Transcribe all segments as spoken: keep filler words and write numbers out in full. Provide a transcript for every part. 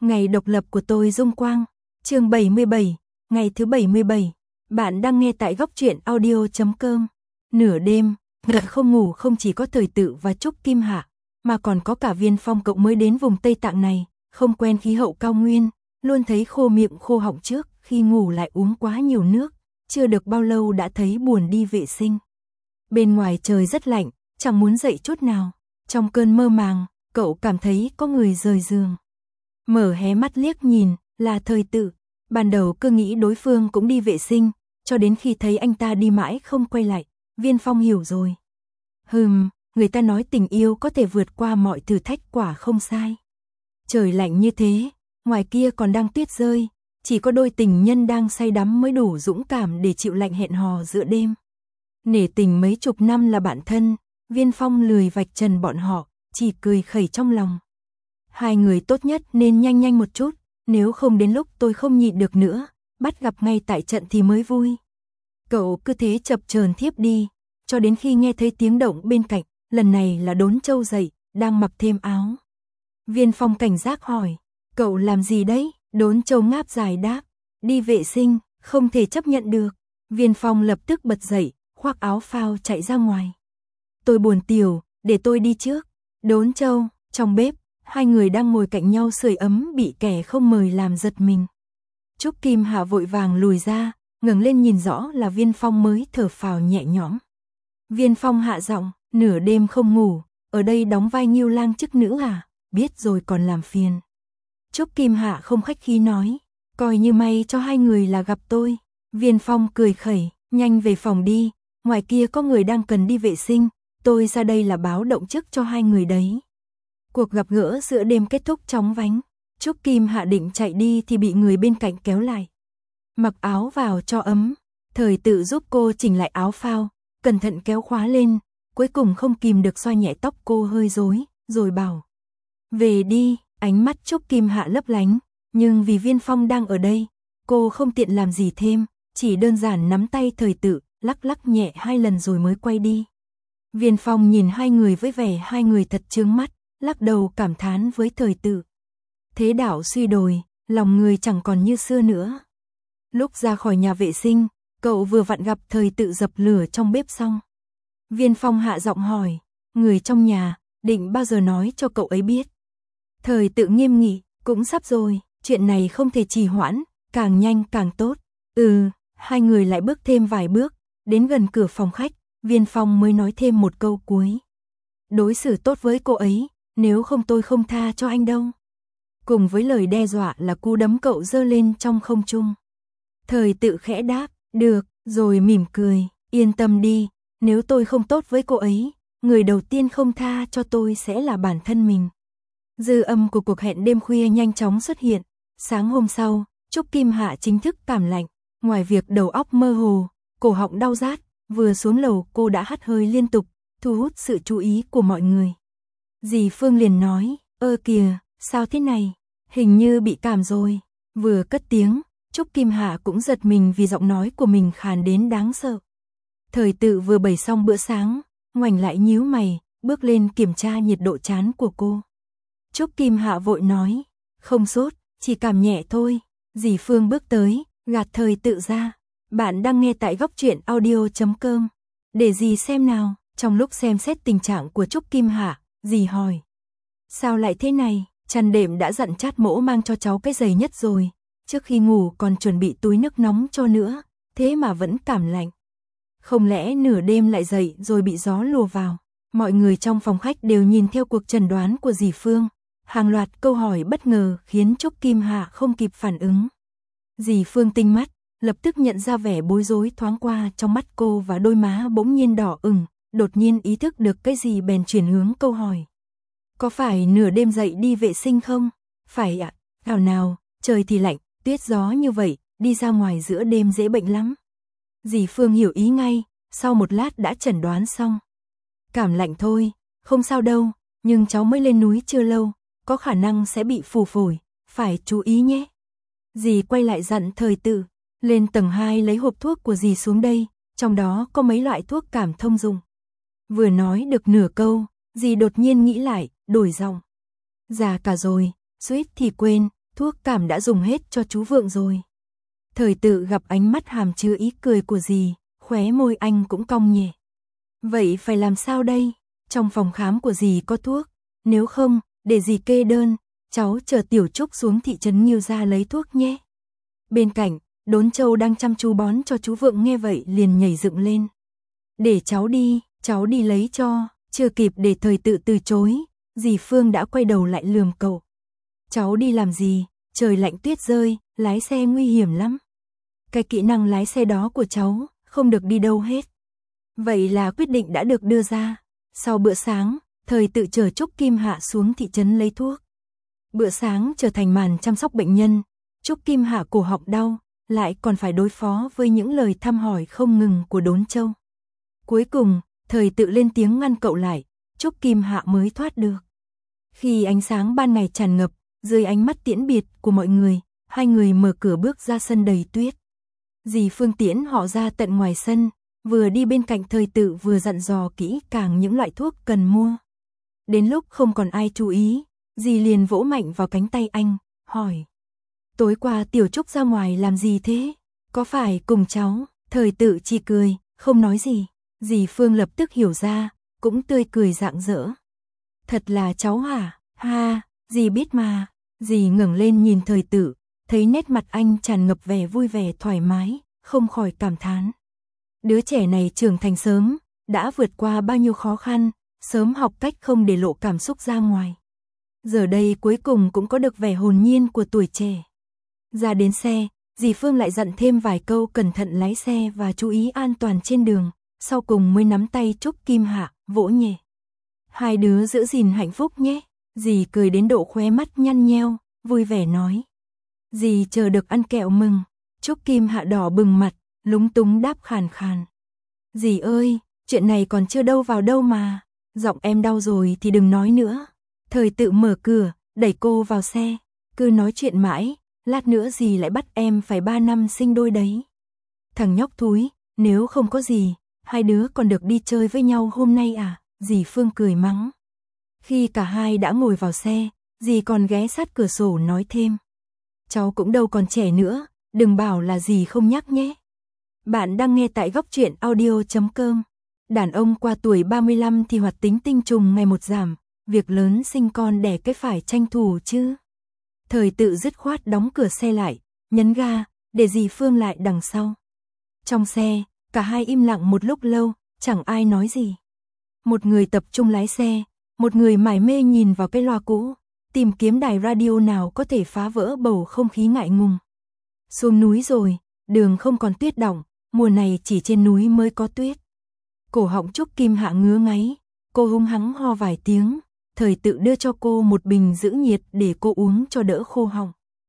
Ngày độc lập của tôi Dung Quang, chương bảy mươi bảy, ngày thứ bảy mươi bảy. Bạn đang nghe tại góc truyện audio chấm com. Nửa đêm, ngật không ngủ không chỉ có Thời Tự và Trúc Kim Hạ, mà còn có cả Viên Phong cậu mới đến vùng Tây Tạng này, không quen khí hậu cao nguyên, luôn thấy khô miệng khô họng trước, khi ngủ lại uống quá nhiều nước, chưa được bao lâu đã thấy buồn đi vệ sinh. Bên ngoài trời rất lạnh, chẳng muốn dậy chút nào, trong cơn mơ màng, cậu cảm thấy có người rời giường. Mở hé mắt liếc nhìn, là Thời Tự. Ban đầu cứ nghĩ đối phương cũng đi vệ sinh, cho đến khi thấy anh ta đi mãi không quay lại, Viên Phong hiểu rồi. Hừm, người ta nói tình yêu có thể vượt qua mọi thử thách, quả không sai. Trời lạnh như thế, ngoài kia còn đang tuyết rơi, chỉ có đôi tình nhân đang say đắm mới đủ dũng cảm để chịu lạnh hẹn hò giữa đêm. Nể tình mấy chục năm là bạn thân, Viên Phong lười vạch trần bọn họ, chỉ cười khẩy trong lòng. Hai người tốt nhất nên nhanh nhanh một chút, nếu không đến lúc tôi không nhịn được nữa, bắt gặp ngay tại trận thì mới vui. Cậu cứ thế chập chờn thiếp đi, cho đến khi nghe thấy tiếng động bên cạnh, lần này là Đốn Châu dậy, đang mặc thêm áo. Viên Phong cảnh giác hỏi, cậu làm gì đấy? Đốn Châu ngáp dài đáp, đi vệ sinh, không thể chấp nhận được. Viên Phong lập tức bật dậy, khoác áo phao chạy ra ngoài. Tôi buồn tiểu, để tôi đi trước. Đốn Châu, trong bếp, hai người đang ngồi cạnh nhau sưởi ấm bị kẻ không mời làm giật mình. Trúc Kim Hạ vội vàng lùi ra, ngẩng lên nhìn rõ là Viên Phong mới thở phào nhẹ nhõm. Viên Phong hạ giọng, nửa đêm không ngủ, ở đây đóng vai Ngưu Lang chức nữ à, biết rồi còn làm phiền. Trúc Kim Hạ không khách khí nói, coi như may cho hai người là gặp tôi. Viên Phong cười khẩy, nhanh về phòng đi, ngoài kia có người đang cần đi vệ sinh, tôi ra đây là báo động trước cho hai người đấy. Cuộc gặp gỡ giữa đêm kết thúc chóng vánh, Trúc Kim Hạ định chạy đi thì bị người bên cạnh kéo lại. Mặc áo vào cho ấm, Thời Tự giúp cô chỉnh lại áo phao, cẩn thận kéo khóa lên, cuối cùng không kìm được xoa nhẹ tóc cô hơi rối, rồi bảo. Về đi, ánh mắt Trúc Kim Hạ lấp lánh, nhưng vì Viên Phong đang ở đây, cô không tiện làm gì thêm, chỉ đơn giản nắm tay Thời Tự, lắc lắc nhẹ hai lần rồi mới quay đi. Viên Phong nhìn hai người với vẻ hai người thật chướng mắt, lắc đầu cảm thán với Thời Tự. Thế đạo suy đồi, lòng người chẳng còn như xưa nữa. Lúc ra khỏi nhà vệ sinh, cậu vừa vặn gặp Thời Tự dập lửa trong bếp xong. Viên Phong hạ giọng hỏi, người trong nhà, định bao giờ nói cho cậu ấy biết. Thời Tự nghiêm nghị, cũng sắp rồi, chuyện này không thể trì hoãn, càng nhanh càng tốt. Ừ, hai người lại bước thêm vài bước, đến gần cửa phòng khách, Viên Phong mới nói thêm một câu cuối. Đối xử tốt với cô ấy, nếu không tôi không tha cho anh đâu. Cùng với lời đe dọa là cú đấm cậu giơ lên trong không trung. Thời Tự khẽ đáp, được, rồi mỉm cười, yên tâm đi, nếu tôi không tốt với cô ấy, người đầu tiên không tha cho tôi sẽ là bản thân mình. Dư âm của cuộc hẹn đêm khuya nhanh chóng xuất hiện. Sáng hôm sau, Trúc Kim Hạ chính thức cảm lạnh, ngoài việc đầu óc mơ hồ, cổ họng đau rát, vừa xuống lầu cô đã hắt hơi liên tục, thu hút sự chú ý của mọi người. Dì Phương liền nói, ơ kìa, sao thế này, hình như bị cảm rồi. Vừa cất tiếng, Trúc Kim Hạ cũng giật mình vì giọng nói của mình khàn đến đáng sợ. Thời Tự vừa bày xong bữa sáng, ngoảnh lại nhíu mày, bước lên kiểm tra nhiệt độ trán của cô. Trúc Kim Hạ vội nói, không sốt, chỉ cảm nhẹ thôi. Dì Phương bước tới, gạt Thời Tự ra. Bạn đang nghe tại góc truyện audio chấm com. Để dì xem nào. Trong lúc xem xét tình trạng của Trúc Kim Hạ, dì hỏi. Sao lại thế này? Chăn đệm đã dặn Trát Mỗ mang cho cháu cái giày nhất rồi. Trước khi ngủ còn chuẩn bị túi nước nóng cho nữa. Thế mà vẫn cảm lạnh. Không lẽ nửa đêm lại dậy rồi bị gió lùa vào? Mọi người trong phòng khách đều nhìn theo cuộc chẩn đoán của dì Phương. Hàng loạt câu hỏi bất ngờ khiến Trúc Kim Hạ không kịp phản ứng. Dì Phương tinh mắt, lập tức nhận ra vẻ bối rối thoáng qua trong mắt cô và đôi má bỗng nhiên đỏ ửng, đột nhiên ý thức được cái gì bèn chuyển hướng câu hỏi. Có phải nửa đêm dậy đi vệ sinh không? Phải ạ, thảo nào, trời thì lạnh, tuyết gió như vậy, đi ra ngoài giữa đêm dễ bệnh lắm. Dì Phương hiểu ý ngay, sau một lát đã chẩn đoán xong. Cảm lạnh thôi, không sao đâu, nhưng cháu mới lên núi chưa lâu, có khả năng sẽ bị phù phổi, phải chú ý nhé. Dì quay lại dặn Thời Tự, lên tầng hai lấy hộp thuốc của dì xuống đây, trong đó có mấy loại thuốc cảm thông dụng. Vừa nói được nửa câu, dì đột nhiên nghĩ lại, đổi giọng. Già cả rồi, suýt thì quên, thuốc cảm đã dùng hết cho chú Vượng rồi. Thời Tự gặp ánh mắt hàm chứa ý cười của dì, khóe môi anh cũng cong nhẹ. Vậy phải làm sao đây? Trong phòng khám của dì có thuốc, nếu không, để dì kê đơn, cháu chờ Tiểu Trúc xuống thị trấn Nghiêu ra lấy thuốc nhé. Bên cạnh, Đốn Châu đang chăm chú bón cho chú Vượng nghe vậy liền nhảy dựng lên. Để cháu đi, cháu đi lấy cho, chưa kịp để Thời Tự từ chối, dì Phương đã quay đầu lại lườm cậu. Cháu đi làm gì, trời lạnh tuyết rơi, lái xe nguy hiểm lắm. Cái kỹ năng lái xe đó của cháu, không được đi đâu hết. Vậy là quyết định đã được đưa ra. Sau bữa sáng, Thời Tự chở Trúc Kim Hạ xuống thị trấn lấy thuốc. Bữa sáng trở thành màn chăm sóc bệnh nhân, Trúc Kim Hạ cổ họng đau, lại còn phải đối phó với những lời thăm hỏi không ngừng của Đốn Châu. Cuối cùng, Thời Tự lên tiếng ngăn cậu lại, Trúc Kim Hạ mới thoát được. Khi ánh sáng ban ngày tràn ngập, dưới ánh mắt tiễn biệt của mọi người, hai người mở cửa bước ra sân đầy tuyết. Dì Phương tiễn họ ra tận ngoài sân, vừa đi bên cạnh Thời Tự vừa dặn dò kỹ càng những loại thuốc cần mua. Đến lúc không còn ai chú ý, dì liền vỗ mạnh vào cánh tay anh, hỏi. Tối qua Tiểu Trúc ra ngoài làm gì thế? Có phải cùng cháu? Thời Tự chỉ cười, không nói gì. Dì Phương lập tức hiểu ra, cũng tươi cười rạng rỡ. Thật là cháu hả? Ha, dì biết mà. Dì ngẩng lên nhìn Thời Tự, thấy nét mặt anh tràn ngập vẻ vui vẻ thoải mái, không khỏi cảm thán. Đứa trẻ này trưởng thành sớm, đã vượt qua bao nhiêu khó khăn, sớm học cách không để lộ cảm xúc ra ngoài. Giờ đây cuối cùng cũng có được vẻ hồn nhiên của tuổi trẻ. Ra đến xe, dì Phương lại dặn thêm vài câu cẩn thận lái xe và chú ý an toàn trên đường, sau cùng mới nắm tay Trúc Kim Hạ, vỗ nhẹ. Hai đứa giữ gìn hạnh phúc nhé. Dì cười đến độ khóe mắt nhăn nheo, vui vẻ nói. Dì chờ được ăn kẹo mừng. Trúc Kim Hạ đỏ bừng mặt, lúng túng đáp khàn khàn. Dì ơi, chuyện này còn chưa đâu vào đâu mà. Giọng em đau rồi thì đừng nói nữa. Thời Tự mở cửa, đẩy cô vào xe. Cứ nói chuyện mãi, lát nữa dì lại bắt em phải ba năm sinh đôi đấy. Thằng nhóc thúi, nếu không có gì, hai đứa còn được đi chơi với nhau hôm nay à? Dì Phương cười mắng. Khi cả hai đã ngồi vào xe, dì còn ghé sát cửa sổ nói thêm. Cháu cũng đâu còn trẻ nữa, đừng bảo là dì không nhắc nhé. Bạn đang nghe tại góc truyện audio chấm com. Đàn ông qua tuổi ba mươi lăm thì hoạt tính tinh trùng ngày một giảm, việc lớn sinh con đẻ cái phải tranh thủ chứ. Thời Tự dứt khoát đóng cửa xe lại, nhấn ga, để dì Phương lại đằng sau. Trong xe, cả hai im lặng một lúc lâu, chẳng ai nói gì. Một người tập trung lái xe, một người mải mê nhìn vào cái loa cũ, tìm kiếm đài radio nào có thể phá vỡ bầu không khí ngại ngùng. Xuống núi rồi, đường không còn tuyết đọng, mùa này chỉ trên núi mới có tuyết. Cổ họng Trúc Kim Hạ ngứa ngáy, cô hung hắng ho vài tiếng, Thời Tự đưa cho cô một bình giữ nhiệt để cô uống cho đỡ khô họng.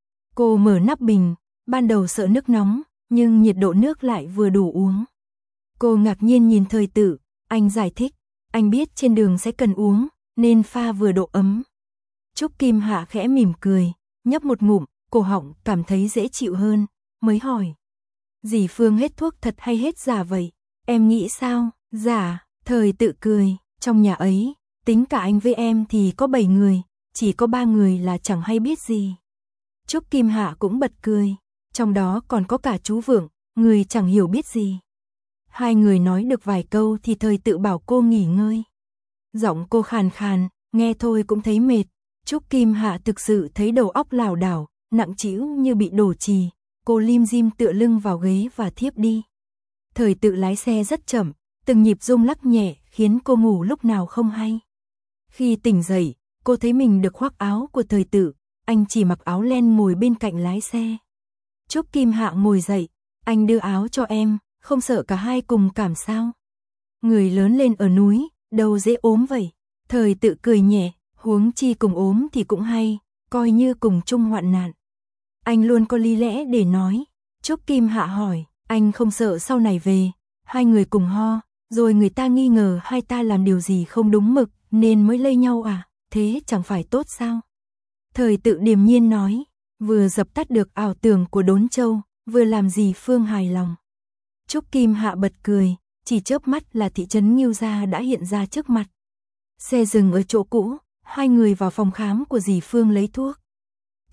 Cô mở nắp bình, ban đầu sợ nước nóng, nhưng nhiệt độ nước lại vừa đủ uống. Cô ngạc nhiên nhìn Thời Tự, anh giải thích, anh biết trên đường sẽ cần uống, nên pha vừa độ ấm. Trúc Kim Hạ khẽ mỉm cười, nhấp một ngụm, cổ họng cảm thấy dễ chịu hơn, mới hỏi. Dì Phương hết thuốc thật hay hết giả vậy? Em nghĩ sao? Giả, Thời Tự cười, trong nhà ấy, tính cả anh với em thì có bảy người, chỉ có ba người là chẳng hay biết gì. Trúc Kim Hạ cũng bật cười, trong đó còn có cả chú Vượng, người chẳng hiểu biết gì. Hai người nói được vài câu thì Thời Tự bảo cô nghỉ ngơi. Giọng cô khàn khàn, nghe thôi cũng thấy mệt. Trúc Kim Hạ thực sự thấy đầu óc lảo đảo, nặng trĩu như bị đổ chì. Cô lim dim tựa lưng vào ghế và thiếp đi. Thời Tự lái xe rất chậm, từng nhịp rung lắc nhẹ khiến cô ngủ lúc nào không hay. Khi tỉnh dậy, cô thấy mình được khoác áo của Thời Tự, anh chỉ mặc áo len ngồi bên cạnh lái xe. Trúc Kim Hạ ngồi dậy, anh đưa áo cho em, không sợ cả hai cùng cảm sao? Người lớn lên ở núi, đâu dễ ốm vậy. Thời Tự cười nhẹ, huống chi cùng ốm thì cũng hay, coi như cùng chung hoạn nạn. Anh luôn có lý lẽ để nói. Trúc Kim Hạ hỏi, anh không sợ sau này về, hai người cùng ho, rồi người ta nghi ngờ hai ta làm điều gì không đúng mực, nên mới lây nhau à, thế chẳng phải tốt sao? Thời Tự điềm nhiên nói, vừa dập tắt được ảo tưởng của Đốn Châu, vừa làm dì Phương hài lòng. Trúc Kim Hạ bật cười, chỉ chớp mắt là thị trấn Nghiêu Gia đã hiện ra trước mặt. Xe dừng ở chỗ cũ, hai người vào phòng khám của dì Phương lấy thuốc.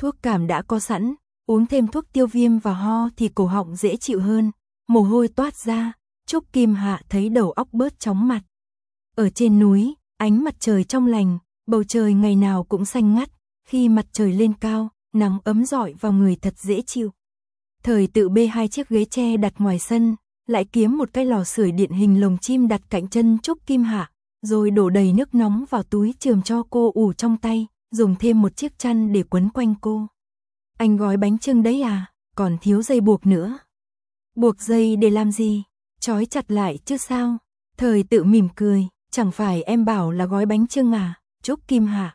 Thuốc cảm đã có sẵn, uống thêm thuốc tiêu viêm và ho thì cổ họng dễ chịu hơn, mồ hôi toát ra, Trúc Kim Hạ thấy đầu óc bớt chóng mặt. Ở trên núi, ánh mặt trời trong lành, bầu trời ngày nào cũng xanh ngắt, khi mặt trời lên cao, nắng ấm rọi vào người thật dễ chịu. Thời tự bê hai chiếc ghế tre đặt ngoài sân, lại kiếm một cái lò sưởi điện hình lồng chim đặt cạnh chân Trúc Kim Hạ, rồi đổ đầy nước nóng vào túi chườm cho cô ủ trong tay, dùng thêm một chiếc chăn để quấn quanh cô. Anh gói bánh chưng đấy à, còn thiếu dây buộc nữa. Buộc dây để làm gì? Trói chặt lại chứ sao? Thời tự mỉm cười, chẳng phải em bảo là gói bánh chưng à, Trúc Kim Hạ.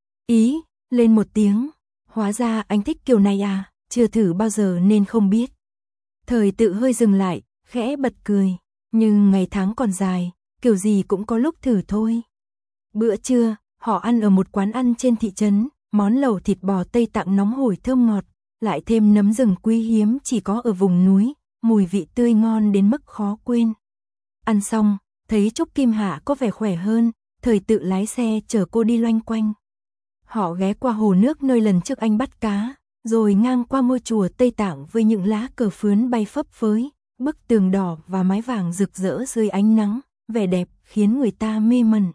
Ý, lên một tiếng, hóa ra anh thích kiểu này à, chưa thử bao giờ nên không biết. Thời tự hơi dừng lại, khẽ bật cười, nhưng ngày tháng còn dài, kiểu gì cũng có lúc thử thôi. Bữa trưa, họ ăn ở một quán ăn trên thị trấn, món lẩu thịt bò Tây Tạng nóng hổi thơm ngọt, lại thêm nấm rừng quý hiếm chỉ có ở vùng núi, mùi vị tươi ngon đến mức khó quên. Ăn xong, thấy Trúc Kim Hạ có vẻ khỏe hơn, thời tự lái xe chở cô đi loanh quanh. Họ ghé qua hồ nước nơi lần trước anh bắt cá, rồi ngang qua ngôi chùa Tây Tạng với những lá cờ phướn bay phấp phới, bức tường đỏ và mái vàng rực rỡ dưới ánh nắng, vẻ đẹp khiến người ta mê mẩn.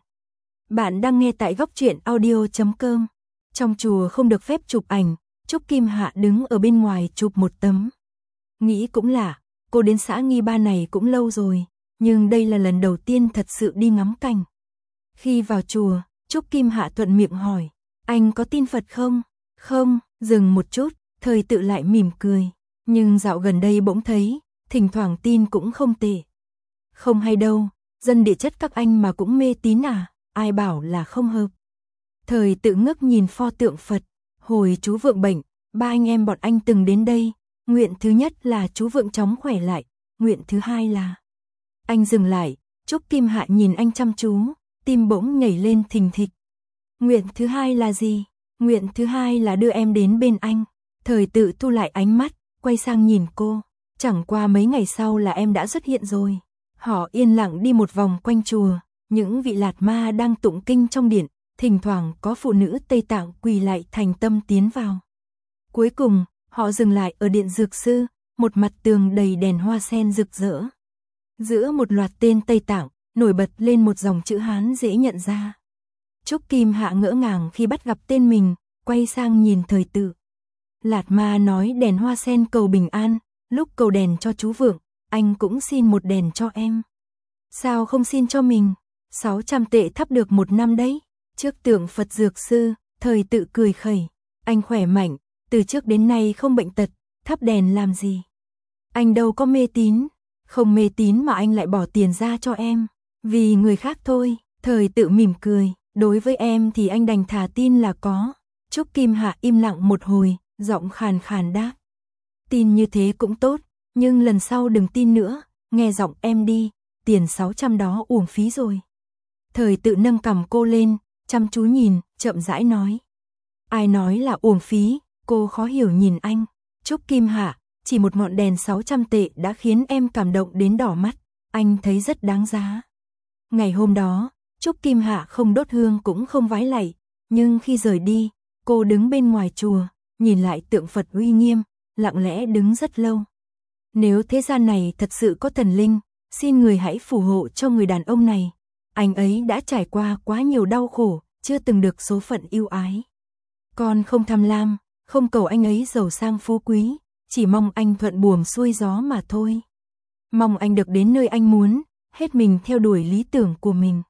Bạn đang nghe tại góc truyện audio chấm com. Trong chùa không được phép chụp ảnh, Trúc Kim Hạ đứng ở bên ngoài chụp một tấm. Nghĩ cũng lạ, cô đến xã Nghi Ba này cũng lâu rồi, nhưng đây là lần đầu tiên thật sự đi ngắm cảnh. Khi vào chùa, Trúc Kim Hạ thuận miệng hỏi, anh có tin Phật không? Không, dừng một chút, thời tự lại mỉm cười, nhưng dạo gần đây bỗng thấy, thỉnh thoảng tin cũng không tệ. Không hay đâu, dân địa chất các anh mà cũng mê tín à, ai bảo là không hợp. Thời tự ngước nhìn pho tượng Phật, hồi chú Vượng bệnh, ba anh em bọn anh từng đến đây, nguyện thứ nhất là chú Vượng chóng khỏe lại, nguyện thứ hai là... Anh dừng lại, Trúc Kim Hạ nhìn anh chăm chú, tim bỗng nhảy lên thình thịch. Nguyện thứ hai là gì? Nguyện thứ hai là đưa em đến bên anh. Thời tự thu lại ánh mắt, quay sang nhìn cô, chẳng qua mấy ngày sau là em đã xuất hiện rồi. Họ yên lặng đi một vòng quanh chùa, những vị lạt ma đang tụng kinh trong điện, thỉnh thoảng có phụ nữ Tây Tạng quỳ lại thành tâm tiến vào. Cuối cùng, họ dừng lại ở điện dược sư, một mặt tường đầy đèn hoa sen rực rỡ. Giữa một loạt tên Tây Tạng, nổi bật lên một dòng chữ Hán dễ nhận ra. Trúc Kim Hạ ngỡ ngàng khi bắt gặp tên mình, quay sang nhìn thời tự. Lạt ma nói đèn hoa sen cầu bình an, lúc cầu đèn cho chú Vượng, anh cũng xin một đèn cho em. Sao không xin cho mình? sáu trăm tệ thắp được một năm đấy. Trước tượng Phật dược sư, thời tự cười khẩy. Anh khỏe mạnh, từ trước đến nay không bệnh tật, thắp đèn làm gì? Anh đâu có mê tín, không mê tín mà anh lại bỏ tiền ra cho em. Vì người khác thôi, thời tự mỉm cười, đối với em thì anh đành thả tin là có. Trúc Kim Hạ im lặng một hồi, giọng khàn khàn đáp. Tin như thế cũng tốt, nhưng lần sau đừng tin nữa, nghe giọng em đi, tiền sáu trăm đó uổng phí rồi. Thời tự nâng cằm cô lên, chăm chú nhìn, chậm rãi nói. Ai nói là uổng phí, cô khó hiểu nhìn anh. Trúc Kim Hạ, chỉ một ngọn đèn sáu trăm tệ đã khiến em cảm động đến đỏ mắt, anh thấy rất đáng giá. Ngày hôm đó, Trúc Kim Hạ không đốt hương cũng không vái lạy, nhưng khi rời đi, cô đứng bên ngoài chùa, nhìn lại tượng Phật uy nghiêm, lặng lẽ đứng rất lâu. Nếu thế gian này thật sự có thần linh, xin người hãy phù hộ cho người đàn ông này. Anh ấy đã trải qua quá nhiều đau khổ, chưa từng được số phận yêu ái. Con không tham lam, không cầu anh ấy giàu sang phú quý, chỉ mong anh thuận buồm xuôi gió mà thôi. Mong anh được đến nơi anh muốn, hết mình theo đuổi lý tưởng của mình.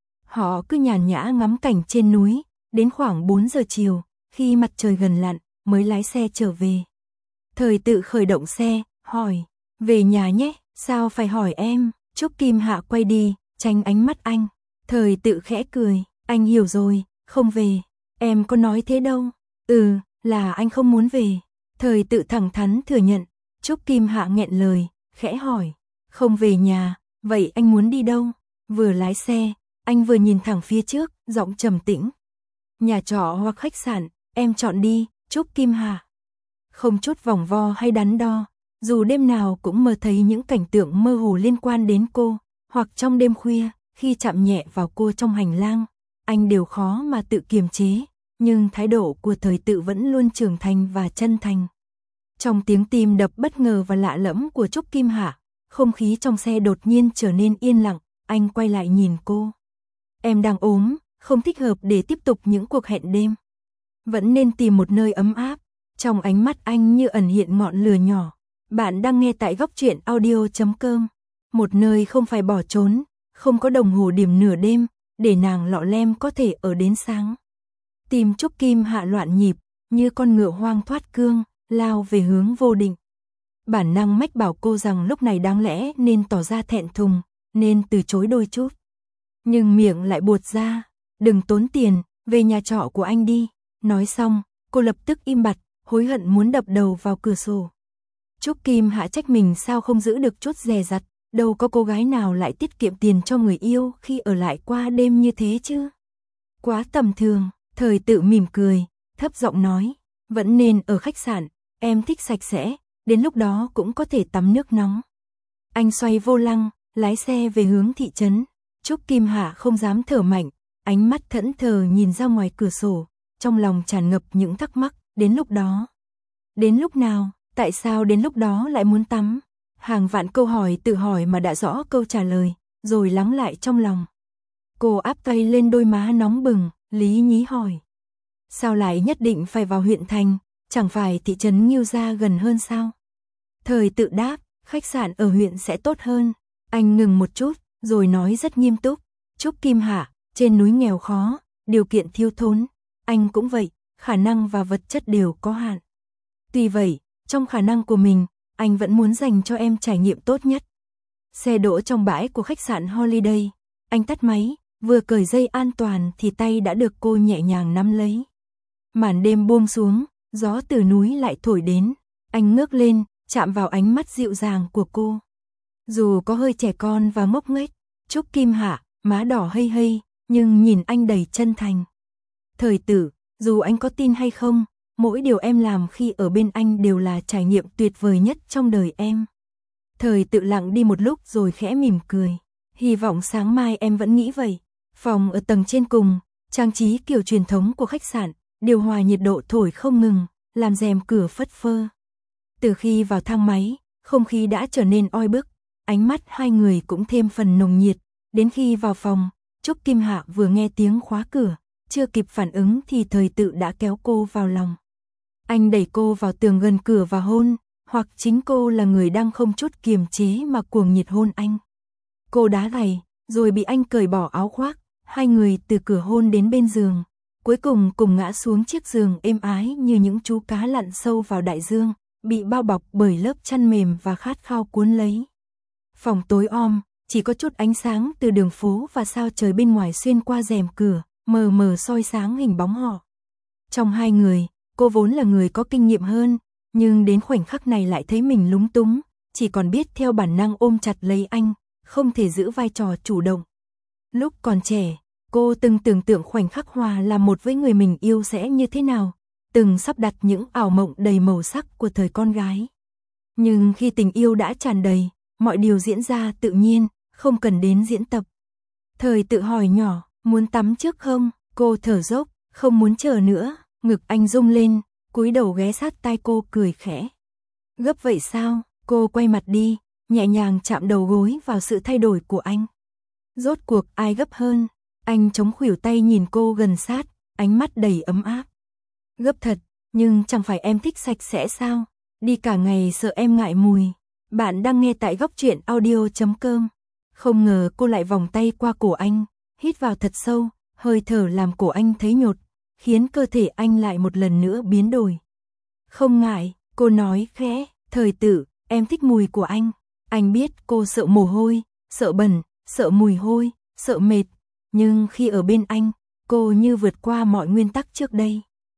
Họ cứ nhàn nhã ngắm cảnh trên núi, đến khoảng bốn giờ chiều, khi mặt trời gần lặn, mới lái xe trở về. Thời tự khởi động xe, hỏi, về nhà nhé, sao phải hỏi em? Trúc Kim Hạ quay đi, tránh ánh mắt anh. Thời tự khẽ cười, anh hiểu rồi, không về. Em có nói thế đâu. Ừ, là anh không muốn về. Thời tự thẳng thắn thừa nhận. Trúc Kim Hạ nghẹn lời, khẽ hỏi, không về nhà, vậy anh muốn đi đâu? Vừa lái xe, anh vừa nhìn thẳng phía trước, giọng trầm tĩnh. Nhà trọ hoặc khách sạn, em chọn đi, Trúc Kim Hạ. Không chút vòng vo hay đắn đo, dù đêm nào cũng mơ thấy những cảnh tượng mơ hồ liên quan đến cô, hoặc trong đêm khuya, khi chạm nhẹ vào cô trong hành lang, anh đều khó mà tự kiềm chế, nhưng thái độ của Thời Tự vẫn luôn trưởng thành và chân thành. Trong tiếng tim đập bất ngờ và lạ lẫm của Trúc Kim Hạ, không khí trong xe đột nhiên trở nên yên lặng, anh quay lại nhìn cô. Em đang ốm, không thích hợp để tiếp tục những cuộc hẹn đêm. Vẫn nên tìm một nơi ấm áp. Trong ánh mắt anh như ẩn hiện ngọn lửa nhỏ. Bạn đang nghe tại góc truyện audio chấm com. Một nơi không phải bỏ trốn, không có đồng hồ điểm nửa đêm, để nàng lọ lem có thể ở đến sáng. Tim Trúc Kim Hạ loạn nhịp, như con ngựa hoang thoát cương, lao về hướng vô định. Bản năng mách bảo cô rằng lúc này đáng lẽ nên tỏ ra thẹn thùng, nên từ chối đôi chút. Nhưng miệng lại buột ra, đừng tốn tiền, về nhà trọ của anh đi. Nói xong, cô lập tức im bặt, hối hận muốn đập đầu vào cửa sổ. Trúc Kim Hạ trách mình sao không giữ được chút dè dặt, đâu có cô gái nào lại tiết kiệm tiền cho người yêu khi ở lại qua đêm như thế chứ. Quá tầm thường, Thời Tự mỉm cười, thấp giọng nói, vẫn nên ở khách sạn, em thích sạch sẽ, đến lúc đó cũng có thể tắm nước nóng. Anh xoay vô lăng, lái xe về hướng thị trấn. Trúc Kim Hạ không dám thở mạnh, ánh mắt thẫn thờ nhìn ra ngoài cửa sổ, trong lòng tràn ngập những thắc mắc, đến lúc đó. Đến lúc nào, tại sao đến lúc đó lại muốn tắm? Hàng vạn câu hỏi tự hỏi mà đã rõ câu trả lời, rồi lắng lại trong lòng. Cô áp tay lên đôi má nóng bừng, lý nhí hỏi. Sao lại nhất định phải vào huyện thành, chẳng phải thị trấn Ngưu Gia gần hơn sao? Thời Tự đáp, khách sạn ở huyện sẽ tốt hơn. Anh ngừng một chút, rồi nói rất nghiêm túc. Trúc Kim Hạ, trên núi nghèo khó, điều kiện thiếu thốn. Anh cũng vậy, khả năng và vật chất đều có hạn. Tuy vậy, trong khả năng của mình, anh vẫn muốn dành cho em trải nghiệm tốt nhất. Xe đỗ trong bãi của khách sạn Holiday. Anh tắt máy, vừa cởi dây an toàn thì tay đã được cô nhẹ nhàng nắm lấy. Màn đêm buông xuống, gió từ núi lại thổi đến. Anh ngước lên, chạm vào ánh mắt dịu dàng của cô. Dù có hơi trẻ con và ngốc nghếch, Trúc Kim Hạ, má đỏ hây hây, nhưng nhìn anh đầy chân thành. Thời Tự, dù anh có tin hay không, mỗi điều em làm khi ở bên anh đều là trải nghiệm tuyệt vời nhất trong đời em. Thời Tự lặng đi một lúc rồi khẽ mỉm cười. Hy vọng sáng mai em vẫn nghĩ vậy. Phòng ở tầng trên cùng, trang trí kiểu truyền thống của khách sạn, điều hòa nhiệt độ thổi không ngừng, làm rèm cửa phất phơ. Từ khi vào thang máy, không khí đã trở nên oi bức, ánh mắt hai người cũng thêm phần nồng nhiệt. Đến khi vào phòng, Trúc Kim Hạ vừa nghe tiếng khóa cửa, chưa kịp phản ứng thì Thời Tự đã kéo cô vào lòng. Anh đẩy cô vào tường gần cửa và hôn, hoặc chính cô là người đang không chút kiềm chế mà cuồng nhiệt hôn anh. Cô đá giày, rồi bị anh cởi bỏ áo khoác, hai người từ cửa hôn đến bên giường, cuối cùng cùng ngã xuống chiếc giường êm ái như những chú cá lặn sâu vào đại dương, bị bao bọc bởi lớp chăn mềm và khát khao cuốn lấy. Phòng tối om, chỉ có chút ánh sáng từ đường phố và sao trời bên ngoài xuyên qua rèm cửa, mờ mờ soi sáng hình bóng họ. Trong hai người, cô vốn là người có kinh nghiệm hơn, nhưng đến khoảnh khắc này lại thấy mình lúng túng, chỉ còn biết theo bản năng ôm chặt lấy anh, không thể giữ vai trò chủ động. Lúc còn trẻ, cô từng tưởng tượng khoảnh khắc hòa làm một với người mình yêu sẽ như thế nào, từng sắp đặt những ảo mộng đầy màu sắc của thời con gái. Nhưng khi tình yêu đã tràn đầy, mọi điều diễn ra tự nhiên, không cần đến diễn tập. Thời Tự hỏi nhỏ, muốn tắm trước không? Cô thở dốc, không muốn chờ nữa. Ngực anh rung lên, cúi đầu ghé sát tai cô cười khẽ. Gấp vậy sao? Cô quay mặt đi, nhẹ nhàng chạm đầu gối vào sự thay đổi của anh. Rốt cuộc ai gấp hơn? Anh chống khuỷu tay nhìn cô gần sát, ánh mắt đầy ấm áp. Gấp thật, nhưng chẳng phải em thích sạch sẽ sao? Đi cả ngày sợ em ngại mùi. Bạn đang nghe tại góc truyện audio chấm com. Không ngờ cô lại vòng tay qua cổ anh, hít vào thật sâu, hơi thở làm cổ anh thấy nhột, khiến cơ thể anh lại một lần nữa biến đổi. Không ngại, cô nói khẽ, Thời Tự, em thích mùi của anh. Anh biết cô sợ mồ hôi, sợ bẩn, sợ mùi hôi, sợ mệt, nhưng khi ở bên anh, cô như vượt qua mọi nguyên tắc trước đây.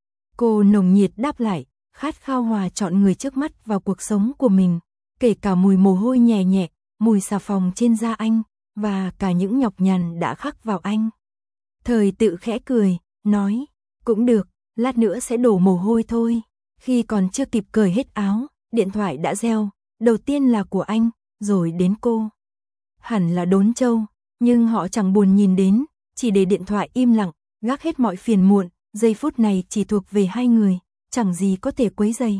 Cô nồng nhiệt đáp lại, khát khao hòa chọn người trước mắt vào cuộc sống của mình, kể cả mùi mồ hôi nhẹ nhẹ, mùi xà phòng trên da anh, và cả những nhọc nhằn đã khắc vào anh. Thời Tự khẽ cười, nói, cũng được, lát nữa sẽ đổ mồ hôi thôi. Khi còn chưa kịp cởi hết áo, điện thoại đã reo, đầu tiên là của anh, rồi đến cô. Hẳn là đốn trâu, nhưng họ chẳng buồn nhìn đến, chỉ để điện thoại im lặng, gác hết mọi phiền muộn, giây phút này chỉ thuộc về hai người, chẳng gì có thể quấy rầy.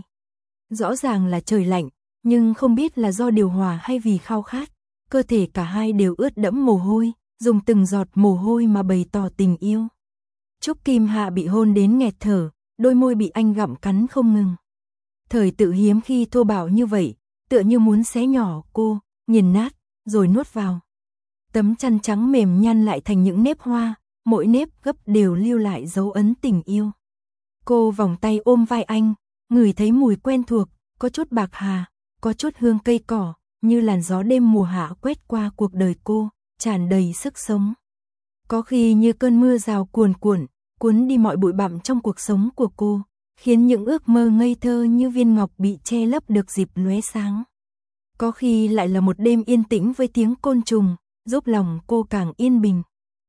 Rõ ràng là trời lạnh, nhưng không biết là do điều hòa hay vì khao khát, cơ thể cả hai đều ướt đẫm mồ hôi, dùng từng giọt mồ hôi mà bày tỏ tình yêu. Trúc Kim Hạ bị hôn đến nghẹt thở, đôi môi bị anh gặm cắn không ngừng. Thời Tự hiếm khi thô bạo như vậy, tựa như muốn xé nhỏ cô, nghiền nát, rồi nuốt vào. Tấm chăn trắng mềm nhăn lại thành những nếp hoa, mỗi nếp gấp đều lưu lại dấu ấn tình yêu. Cô vòng tay ôm vai anh, ngửi thấy mùi quen thuộc, có chút bạc hà, có chút hương cây cỏ, như làn gió đêm mùa hạ quét qua cuộc đời cô, tràn đầy sức sống. Có khi như cơn mưa rào cuồn cuộn, cuốn đi mọi bụi bặm trong cuộc sống của cô, khiến những ước mơ ngây thơ như viên ngọc bị che lấp được dịp lóe sáng. Có khi lại là một đêm yên tĩnh với tiếng côn trùng, giúp lòng cô càng yên bình.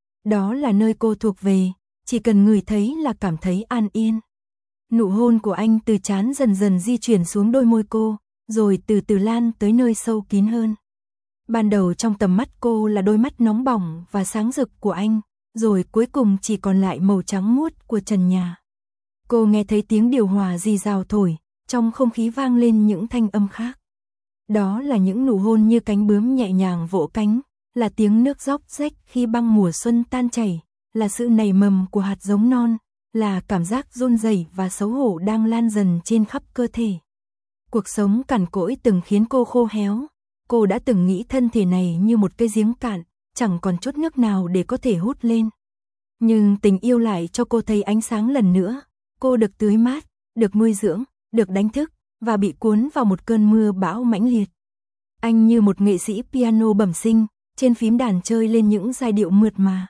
Đó là nơi cô thuộc về, chỉ cần ngửi thấy là cảm thấy an yên. Nụ hôn của anh từ trán dần dần di chuyển xuống đôi môi cô, rồi từ từ lan tới nơi sâu kín hơn. Ban đầu trong tầm mắt cô là đôi mắt nóng bỏng và sáng rực của anh, rồi cuối cùng chỉ còn lại màu trắng muốt của trần nhà. Cô nghe thấy tiếng điều hòa rì rào thổi, trong không khí vang lên những thanh âm khác. Đó là những nụ hôn như cánh bướm nhẹ nhàng vỗ cánh, là tiếng nước róc rách khi băng mùa xuân tan chảy, là sự nảy mầm của hạt giống non, là cảm giác run rẩy và xấu hổ đang lan dần trên khắp cơ thể. Cuộc sống cằn cỗi từng khiến cô khô héo, cô đã từng nghĩ thân thể này như một cái giếng cạn, chẳng còn chút nước nào để có thể hút lên. Nhưng tình yêu lại cho cô thấy ánh sáng lần nữa, cô được tưới mát, được nuôi dưỡng, được đánh thức, và bị cuốn vào một cơn mưa bão mãnh liệt. Anh như một nghệ sĩ piano bẩm sinh, trên phím đàn chơi lên những giai điệu mượt mà.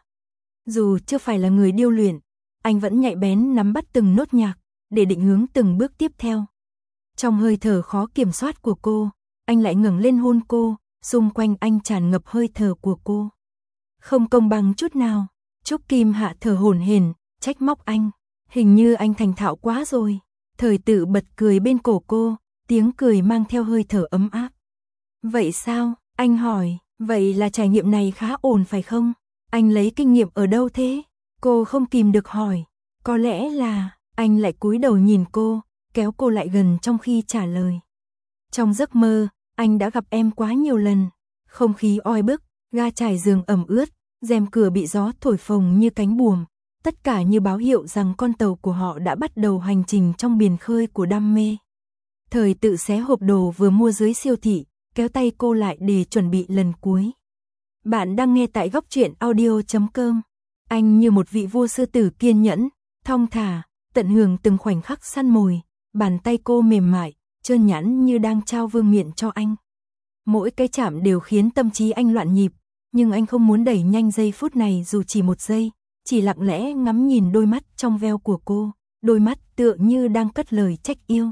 Dù chưa phải là người điêu luyện, anh vẫn nhạy bén nắm bắt từng nốt nhạc, để định hướng từng bước tiếp theo. Trong hơi thở khó kiểm soát của cô, anh lại ngẩng lên hôn cô, xung quanh anh tràn ngập hơi thở của cô. Không công bằng chút nào, Trúc Kim Hạ thở hổn hển, trách móc anh. Hình như anh thành thạo quá rồi. Thời Tự bật cười bên cổ cô, tiếng cười mang theo hơi thở ấm áp. Vậy sao? Anh hỏi, vậy là trải nghiệm này khá ổn phải không? Anh lấy kinh nghiệm ở đâu thế? Cô không kìm được hỏi. Có lẽ là, anh lại cúi đầu nhìn cô, kéo cô lại gần trong khi trả lời. Trong giấc mơ, anh đã gặp em quá nhiều lần. Không khí oi bức, ga trải giường ẩm ướt, rèm cửa bị gió thổi phồng như cánh buồm. Tất cả như báo hiệu rằng con tàu của họ đã bắt đầu hành trình trong biển khơi của đam mê. Thời Tự xé hộp đồ vừa mua dưới siêu thị, kéo tay cô lại để chuẩn bị lần cuối. Bạn đang nghe tại góc truyện audio chấm com. Anh như một vị vua sư tử kiên nhẫn, thong thả, tận hưởng từng khoảnh khắc săn mồi. Bàn tay cô mềm mại, trơn nhẵn như đang trao vương miện cho anh. Mỗi cái chạm đều khiến tâm trí anh loạn nhịp, nhưng anh không muốn đẩy nhanh giây phút này dù chỉ một giây. Chỉ lặng lẽ ngắm nhìn đôi mắt trong veo của cô, đôi mắt tựa như đang cất lời trách yêu.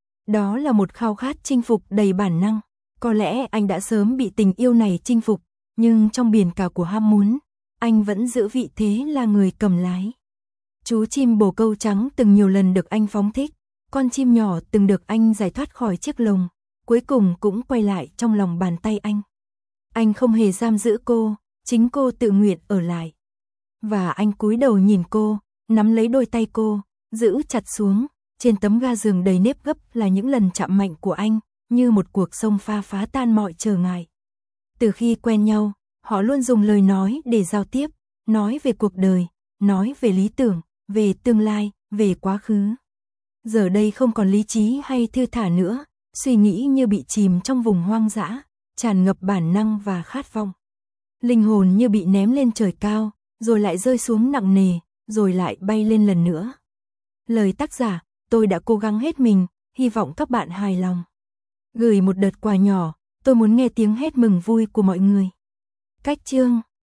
Đó là một khao khát chinh phục đầy bản năng. Có lẽ anh đã sớm bị tình yêu này chinh phục, nhưng trong biển cả của ham muốn, anh vẫn giữ vị thế là người cầm lái. Chú chim bồ câu trắng từng nhiều lần được anh phóng thích, con chim nhỏ từng được anh giải thoát khỏi chiếc lồng, cuối cùng cũng quay lại trong lòng bàn tay anh. Anh không hề giam giữ cô, chính cô tự nguyện ở lại. Và anh cúi đầu nhìn cô, nắm lấy đôi tay cô, giữ chặt xuống. Trên tấm ga giường đầy nếp gấp là những lần chạm mạnh của anh, như một cuộc xông pha phá tan mọi trở ngại. Từ khi quen nhau, họ luôn dùng lời nói để giao tiếp, nói về cuộc đời, nói về lý tưởng, về tương lai, về quá khứ. Giờ đây không còn lý trí hay thư thả nữa, suy nghĩ như bị chìm trong vùng hoang dã, tràn ngập bản năng và khát vọng. Linh hồn như bị ném lên trời cao, rồi lại rơi xuống nặng nề, rồi lại bay lên lần nữa. Lời tác giả, tôi đã cố gắng hết mình, hy vọng các bạn hài lòng. Gửi một đợt quà nhỏ, tôi muốn nghe tiếng hét mừng vui của mọi người. Cách chương